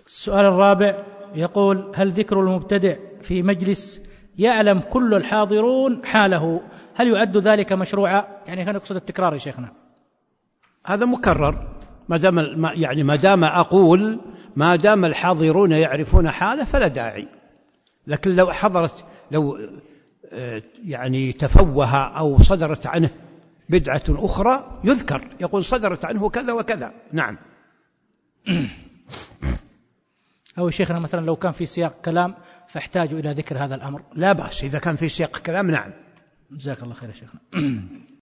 السؤال الرابع يقول: هل ذكر المبتدع في مجلس يعلم كل الحاضرون حاله هل يعد ذلك مشروعا؟ يعني كان يقصد التكرار يا شيخنا. هذا مكرر، ما دام الحاضرون يعرفون حاله فلا داعي. لكن لو يعني تفوه أو صدرت عنه بدعة أخرى يذكر، يقول صدرت عنه كذا وكذا. نعم. أو شيخنا مثلا لو كان في سياق كلام فاحتاجوا إلى ذكر هذا الأمر، لا بأس إذا كان في سياق كلام. نعم. جزاك الله خير يا شيخنا.